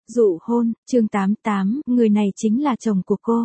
Dụ hôn, chương 88, người này chính là chồng của cô.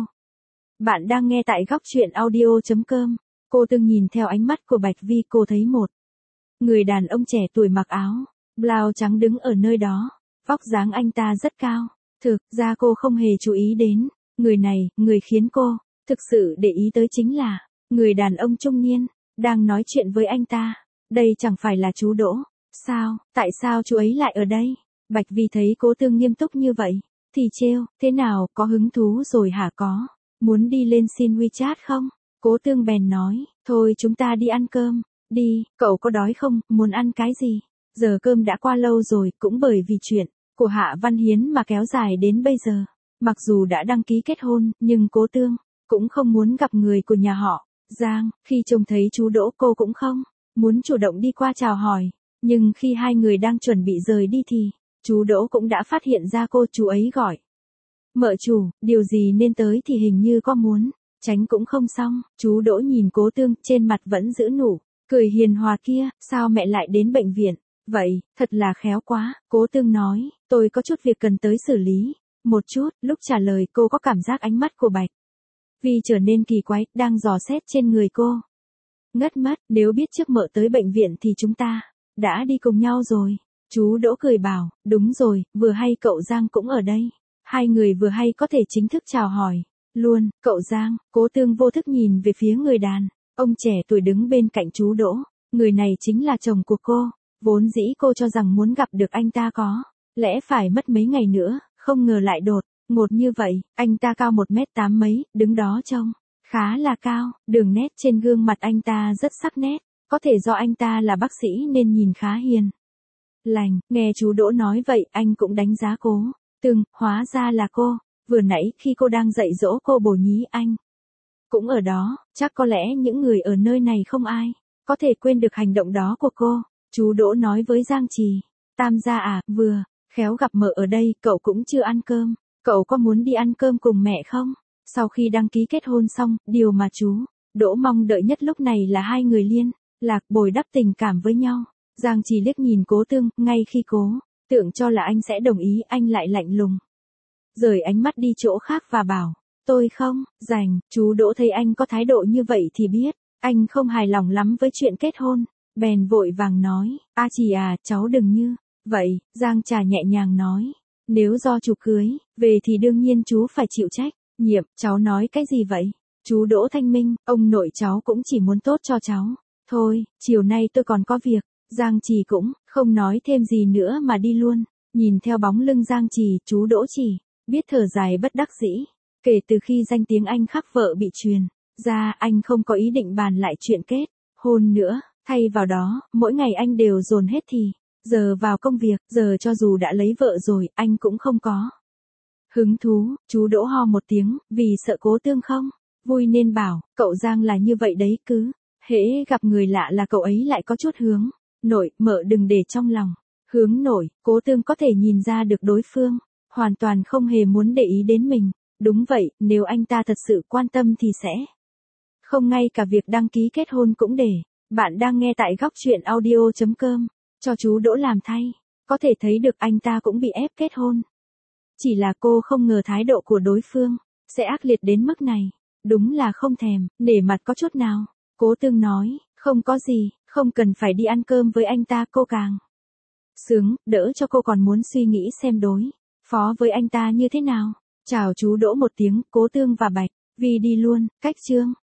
Bạn đang nghe tại góc truyện audio.com. Cô từng nhìn theo ánh mắt của Bạch Vi, cô thấy một người đàn ông trẻ tuổi mặc áo blau trắng đứng ở nơi đó. Vóc dáng anh ta rất cao. Thực ra cô không hề chú ý đến người này, người khiến cô thực sự để ý tới chính là người đàn ông trung niên đang nói chuyện với anh ta. Đây chẳng phải là chú Đỗ. Sao, tại sao chú ấy lại ở đây? Bạch Vi thấy Cố Tương nghiêm túc như vậy, thì trêu, thế nào, có hứng thú rồi hả, có muốn đi lên xin WeChat không? Cố Tương bèn nói, thôi chúng ta đi ăn cơm, đi, cậu có đói không, muốn ăn cái gì? Giờ cơm đã qua lâu rồi, cũng bởi vì chuyện của Hạ Văn Hiến mà kéo dài đến bây giờ. Mặc dù đã đăng ký kết hôn, nhưng Cố Tương cũng không muốn gặp người của nhà họ Giang. Khi trông thấy chú Đỗ, cô cũng không muốn chủ động đi qua chào hỏi. Nhưng khi hai người đang chuẩn bị rời đi thì chú Đỗ cũng đã phát hiện ra cô. Chú ấy gọi, mợ chủ, điều gì nên tới thì hình như có muốn tránh cũng không xong. Chú Đỗ nhìn Cố Tương, trên mặt vẫn giữ nụ cười hiền hòa kia. Sao mẹ lại đến bệnh viện vậy? Thật là khéo quá. Cố Tương nói, tôi có chút việc cần tới xử lý một chút. Lúc trả lời, cô có cảm giác ánh mắt của Bạch Vi trở nên kỳ quái, đang dò xét trên người cô. Ngất mất, nếu biết trước mợ tới bệnh viện thì chúng ta đã đi cùng nhau rồi. Chú Đỗ cười bảo, đúng rồi, vừa hay cậu Giang cũng ở đây. Hai người vừa hay có thể chính thức chào hỏi luôn. Cậu Giang. Cố Tương vô thức nhìn về phía người đàn ông trẻ tuổi đứng bên cạnh chú Đỗ. Người này chính là chồng của cô. Vốn dĩ cô cho rằng muốn gặp được anh ta có lẽ phải mất mấy ngày nữa, không ngờ lại đột ngột như vậy. Anh ta cao 1m8 mấy, đứng đó trông khá là cao. Đường nét trên gương mặt anh ta rất sắc nét. Có thể do anh ta là bác sĩ nên nhìn khá hiền lành. Nghe chú Đỗ nói vậy, anh cũng đánh giá Cố Tương, hóa ra là cô. Vừa nãy khi cô đang dạy dỗ cô bổ nhí, anh cũng ở đó. Chắc có lẽ những người ở nơi này không ai có thể quên được hành động đó của cô. Chú Đỗ nói với Giang Trì, Tam gia à, vừa khéo gặp mợ ở đây, cậu cũng chưa ăn cơm. Cậu có muốn đi ăn cơm cùng mẹ không? Sau khi đăng ký kết hôn xong, điều mà chú Đỗ mong đợi nhất lúc này là hai người liên lạc, bồi đắp tình cảm với nhau. Giang Trì liếc nhìn Cố Tương, ngay khi Cố Tưởng cho là anh sẽ đồng ý, anh lại lạnh lùng rời ánh mắt đi chỗ khác và bảo, tôi không rảnh. Chú Đỗ thấy anh có thái độ như vậy thì biết anh không hài lòng lắm với chuyện kết hôn, bèn vội vàng nói, a Trì à, cháu đừng như vậy. Giang Trà nhẹ nhàng nói, nếu do chú cưới về thì đương nhiên chú phải chịu trách nhiệm. Cháu nói cái gì vậy? Chú Đỗ thanh minh, ông nội cháu cũng chỉ muốn tốt cho cháu thôi, chiều nay tôi còn có việc. Giang Trì cũng không nói thêm gì nữa mà đi luôn. Nhìn theo bóng lưng Giang Trì, chú Đỗ chỉ biết thở dài bất đắc dĩ. Kể từ khi danh tiếng anh khắc vợ bị truyền ra, anh không có ý định bàn lại chuyện kết hôn nữa. Thay vào đó, mỗi ngày anh đều dồn hết thì giờ vào công việc. Giờ cho dù đã lấy vợ rồi, anh cũng không có hứng thú. Chú Đỗ ho một tiếng, vì sợ Cố Tương không vui nên bảo, cậu Giang là như vậy đấy, cứ hễ gặp người lạ là cậu ấy lại có chút hướng nội. Mợ đừng để trong lòng. Hướng nội. Cố Tương có thể nhìn ra được đối phương hoàn toàn không hề muốn để ý đến mình. Đúng vậy, nếu anh ta thật sự quan tâm thì sẽ không ngay cả việc đăng ký kết hôn cũng để. Bạn đang nghe tại góc truyện audio.com. Cho chú Đỗ làm thay. Có thể thấy được anh ta cũng bị ép kết hôn. Chỉ là cô không ngờ thái độ của đối phương sẽ ác liệt đến mức này. Đúng là không thèm nể mặt có chút nào. Cố Tương nói, không có gì, không cần phải đi ăn cơm với anh ta. Cô càng sướng, đỡ cho cô còn muốn suy nghĩ xem đối phó với anh ta như thế nào. Chào chú Đỗ một tiếng, Cố Tương và Bạch Vi đi luôn. Cách chương